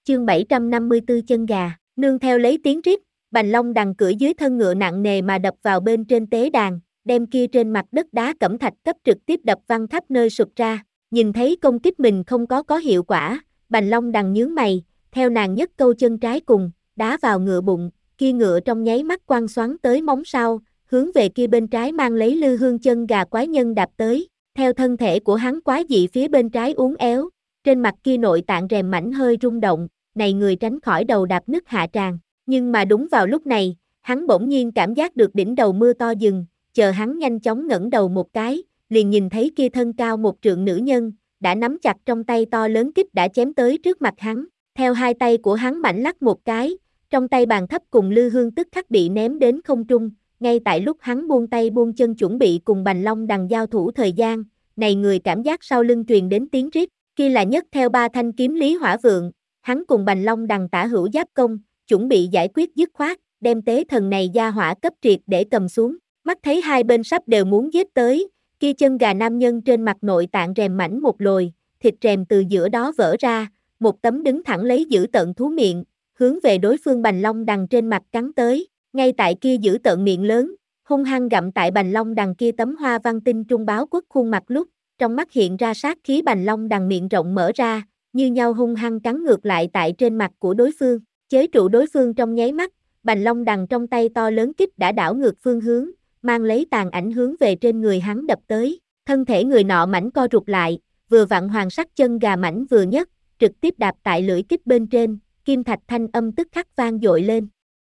Chương 754 chân gà, nương theo lấy tiếng rít, Bành Long đằng cưỡi dưới thân ngựa nặng nề mà đập vào bên trên tế đàn, đem kia trên mặt đất đá cẩm thạch cấp trực tiếp đập văng khắp nơi sụp ra. Nhìn thấy công kích mình không có hiệu quả, Bành Long đằng nhướng mày, theo nàng nhấc câu chân trái cùng, đá vào ngựa bụng, kia ngựa trong nháy mắt quăng xoắn tới móng sau, hướng về kia bên trái mang lấy lư hương chân gà quái nhân đạp tới, theo thân thể của hắn quái dị phía bên trái uốn éo, trên mặt kia nội tạng rèm mảnh hơi rung động, này người tránh khỏi đầu đạp nứt hạ tràng, nhưng mà đúng vào lúc này, hắn bỗng nhiên cảm giác được đỉnh đầu mưa to dừng, chờ hắn nhanh chóng ngẩng đầu một cái, liền nhìn thấy kia thân cao một trượng nữ nhân, đã nắm chặt trong tay to lớn kích đã chém tới trước mặt hắn, theo hai tay của hắn mạnh lắc một cái, trong tay bàn thấp cùng lư hương tức khắc bị ném đến không trung, ngay tại lúc hắn buông tay buông chân chuẩn bị cùng Bành Long đằng giao thủ thời gian, này người cảm giác sau lưng truyền đến tiếng rít, kia là nhất theo ba thanh kiếm Lý Hỏa Vượng, hắn cùng Bành Long đằng tả hữu giáp công, chuẩn bị giải quyết dứt khoát, đem tế thần này gia hỏa cấp triệt để cầm xuống, mắt thấy hai bên sắp đều muốn giết tới, kia chân gà nam nhân trên mặt nội tạng rèm mảnh một lồi, thịt rèm từ giữa đó vỡ ra, một tấm đứng thẳng lấy giữ tợn thú miệng, hướng về đối phương Bành Long đằng trên mặt cắn tới, ngay tại kia giữ tợn miệng lớn, hung hăng gặm tại Bành Long đằng kia tấm hoa văn tinh trung báo quốc khuôn mặt lúc, trong mắt hiện ra sát khí Bành Long đằng miệng rộng mở ra, như nhau hung hăng cắn ngược lại tại trên mặt của đối phương, chế trụ đối phương trong nháy mắt, Bành Long đằng trong tay to lớn kích đã đảo ngược phương hướng, mang lấy tàn ảnh hướng về trên người hắn đập tới, thân thể người nọ mảnh co rụt lại, vừa vặn hoàng sắc chân gà mảnh vừa nhất, trực tiếp đạp tại lưỡi kích bên trên, kim thạch thanh âm tức khắc vang dội lên.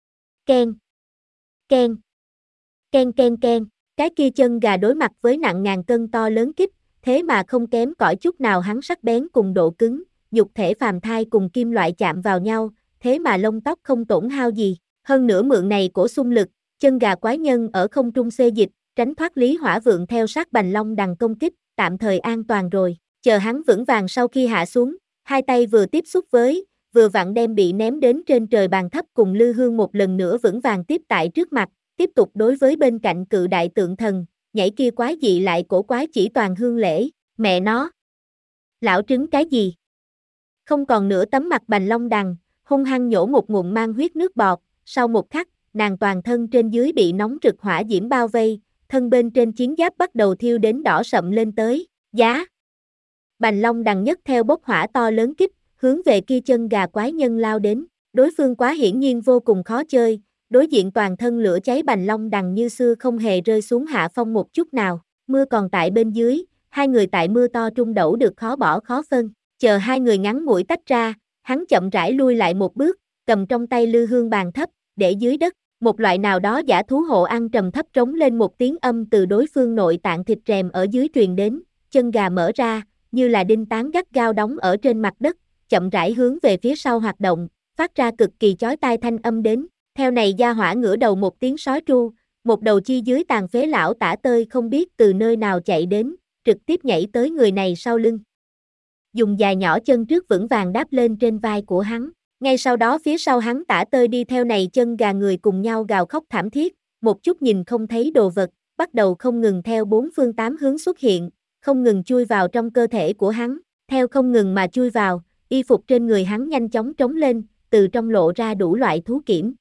Keng, keng, keng keng keng, cái kia chân gà đối mặt với nặng ngàn cân to lớn kích, thế mà không kém cỏi chút nào hắn sắc bén cùng độ cứng, nhục thể phàm thai cùng kim loại chạm vào nhau, thế mà lông tóc không tổn hao gì, hơn nữa mượn này cổ xung lực, chân gà quái nhân ở không trung xê dịch, tránh thoát Lý Hỏa Vượng theo sát Bành Long đằng công kích, tạm thời an toàn rồi, chờ hắn vững vàng sau khi hạ xuống, hai tay vừa tiếp xúc với, vừa vặn đem bị ném đến trên trời bàn thấp cùng lư hương một lần nữa vững vàng tiếp tại trước mặt, tiếp tục đối với bên cạnh cự đại tượng thần, nhảy kia quái dị lại cổ quái chỉ toàn hương lễ, mẹ nó. Lão trứng cái gì? Không còn nửa tấm mặt Bành Long đằng, hung hăng nhổ một ngụm mang huyết nước bọt, sau một khắc, nàng toàn thân trên dưới bị nóng rực hỏa diễm bao vây, thân bên trên chiến giáp bắt đầu thiêu đến đỏ sậm lên tới, giá. Bành Long đằng nhất theo bốc hỏa to lớn kích, hướng về kia chân gà quái nhân lao đến, đối phương quá hiển nhiên vô cùng khó chơi, đối diện toàn thân lửa cháy Bành Long đằng như xưa không hề rơi xuống hạ phong một chút nào, mưa còn tại bên dưới, hai người tại mưa to trung đẩu được khó bỏ khó phân, chờ hai người ngắn ngủi tách ra, hắn chậm rãi lui lại một bước, cầm trong tay lư hương bàn thấp, để dưới đất, một loại nào đó giả thú hộ ăn trầm thấp trống lên một tiếng âm từ đối phương nội tạng thịt rèm ở dưới truyền đến, chân gà mở ra, như là đinh tán gắt gao đóng ở trên mặt đất, chậm rãi hướng về phía sau hoạt động, phát ra cực kỳ chói tai thanh âm đến, theo này gia hỏa ngửa đầu một tiếng sói tru, một đầu chi dưới tàn phế lão tả tơi không biết từ nơi nào chạy đến, trực tiếp nhảy tới người này sau lưng. Dùng dài nhỏ chân trước vững vàng đáp lên trên vai của hắn, ngay sau đó phía sau hắn tả tơi đi theo này chân gà người cùng nhau gào khóc thảm thiết, một chút nhìn không thấy đồ vật, bắt đầu không ngừng theo bốn phương tám hướng xuất hiện, không ngừng chui vào trong cơ thể của hắn, theo không ngừng mà chui vào, y phục trên người hắn nhanh chóng trống lên, từ trong lộ ra đủ loại thú kiểm.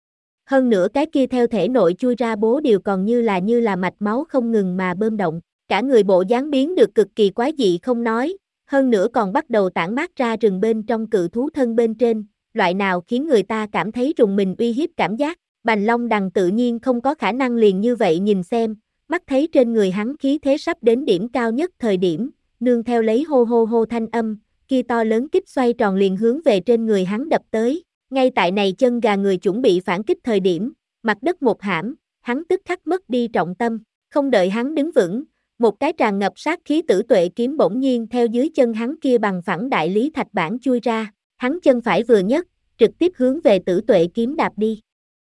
Hơn nữa cái kia theo thể nội chui ra bố đều còn như là mạch máu không ngừng mà bơm động, cả người bộ dáng biến được cực kỳ quái dị không nói, hơn nữa còn bắt đầu tản mát ra rừng bên trong cự thú thân bên trên, loại nào khiến người ta cảm thấy rùng mình uy hiếp cảm giác, Bành Long đằng tự nhiên không có khả năng liền như vậy nhìn xem, mắt thấy trên người hắn khí thế sắp đến điểm cao nhất thời điểm, nương theo lấy hô hô hô thanh âm, kia to lớn kích xoay tròn liền hướng về trên người hắn đập tới, ngay tại này chân gà người chuẩn bị phản kích thời điểm, mặt đất một hãm, hắn tức khắc mất đi trọng tâm, không đợi hắn đứng vững, một cái tràn ngập sát khí tử tuệ kiếm bỗng nhiên theo dưới chân hắn kia bằng phẳng đại lý thạch bản chui ra, hắn chân phải vừa nhấc, trực tiếp hướng về tử tuệ kiếm đạp đi.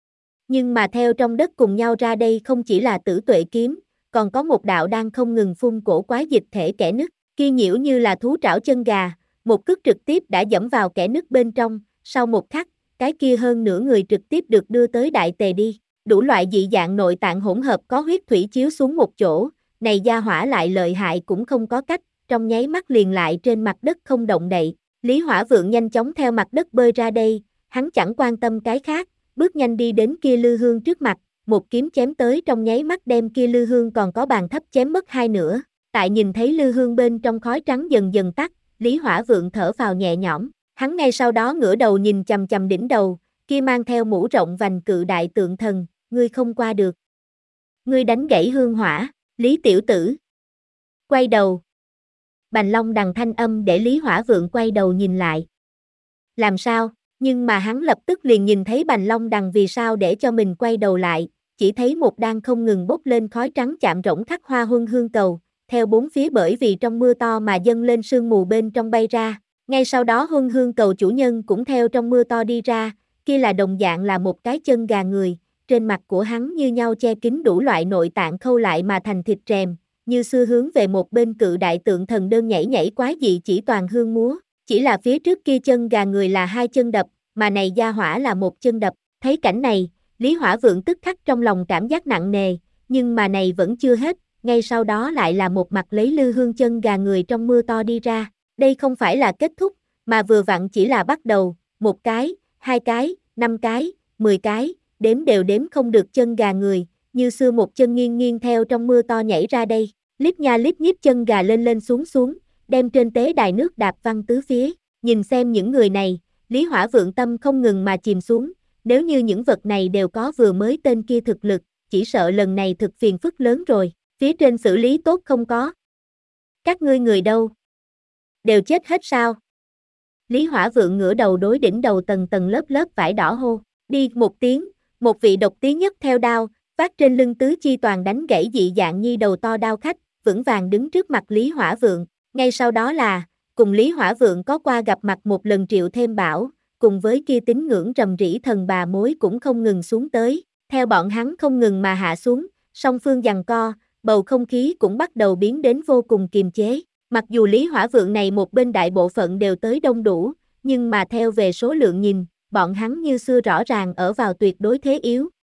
Nhưng mà theo trong đất cùng nhau ra đây không chỉ là tử tuệ kiếm, còn có một đạo đang không ngừng phun cổ quái dịch thể kẽ nứt, kia nhiễu như là thú trảo chân gà, một cước trực tiếp đã dẫm vào kẽ nứt bên trong, sau một khắc, cái kia hơn nửa người trực tiếp được đưa tới đại tề đi, đủ loại dị dạng nội tạng hỗn hợp có huyết thủy chiếu xuống một chỗ, này gia hỏa lại lợi hại cũng không có cách, trong nháy mắt liền lại trên mặt đất không động đậy, Lý Hỏa Vượng nhanh chóng theo mặt đất bơi ra đây, hắn chẳng quan tâm cái khác, bước nhanh đi đến kia Lư Hương trước mặt, một kiếm chém tới trong nháy mắt đem kia Lư Hương còn có bàn thấp chém mất hai nửa. Tại nhìn thấy Lư Hương bên trong khói trắng dần dần tắt, Lý Hỏa Vượng thở phào nhẹ nhõm, hắn ngay sau đó ngửa đầu nhìn chằm chằm đỉnh đầu, kia mang theo mũ rộng vành cự đại tượng thần, ngươi không qua được. Ngươi đánh gãy hương hỏa, Lý tiểu tử. Quay đầu. Bành Long Đằng thanh âm để Lý Hỏa Vượng quay đầu nhìn lại. Làm sao? Nhưng mà hắn lập tức liền nhìn thấy Bành Long Đằng vì sao để cho mình quay đầu lại, chỉ thấy một đang không ngừng bốc lên khói trắng chạm rỗng khắc hoa huân hương cầu, theo bốn phía bởi vì trong mưa to mà dâng lên sương mù bên trong bay ra. Ngay sau đó huân hương cầu chủ nhân cũng theo trong mưa to đi ra, kia là đồng dạng là một cái chân gà người, trên mặt của hắn như nhau che kín đủ loại nội tạng khâu lại mà thành thịt rèm, như xưa hướng về một bên cự đại tượng thần đơn nhảy nhảy quái dị chỉ toàn hương múa, chỉ là phía trước kia chân gà người là hai chân đập, mà này gia hỏa là một chân đập. Thấy cảnh này, Lý Hỏa Vượng tức khắc trong lòng cảm giác nặng nề, nhưng mà này vẫn chưa hết, ngay sau đó lại là một mặt lấy Lư Hương chân gà người trong mưa to đi ra. Đây không phải là kết thúc, mà vừa vặn chỉ là bắt đầu, một cái, hai cái, 5 cái, 10 cái, đếm đều đếm không được chân gà người, như xưa một chân nghiêng nghiêng theo trong mưa to nhảy ra đây, lít nha lít nhít chân gà lên lên xuống xuống, đem trên tế đài nước đạp văng tứ phía. Nhìn xem những người này, Lý Hỏa Vượng tâm không ngừng mà chìm xuống, nếu như những vật này đều có vừa mới tên kia thực lực, chỉ sợ lần này thực phiền phức lớn rồi, phía trên xử lý tốt không có. Các ngươi người đâu? Đều chết hết sao? Lý Hỏa Vượng ngửa đầu đối đỉnh đầu tầng tầng lớp lớp vải đỏ hô, đi một tiếng, một vị độc tí nhất theo đao, vác trên lưng tứ chi toàn đánh gãy dị dạng nhi đầu to đao khách, vững vàng đứng trước mặt Lý Hỏa Vượng, ngay sau đó là, cùng Lý Hỏa Vượng có qua gặp mặt một lần Triệu Thêm Bảo, cùng với kia tín ngưỡng rầm rĩ thần bà mối cũng không ngừng xuống tới, theo bọn hắn không ngừng mà hạ xuống, song phương giằng co, bầu không khí cũng bắt đầu biến đến vô cùng kiềm chế. Mặc dù Lý Hỏa Vượng này một bên đại bộ phận đều tới đông đủ, nhưng mà theo về số lượng nhìn, bọn hắn như xưa rõ ràng ở vào tuyệt đối thế yếu,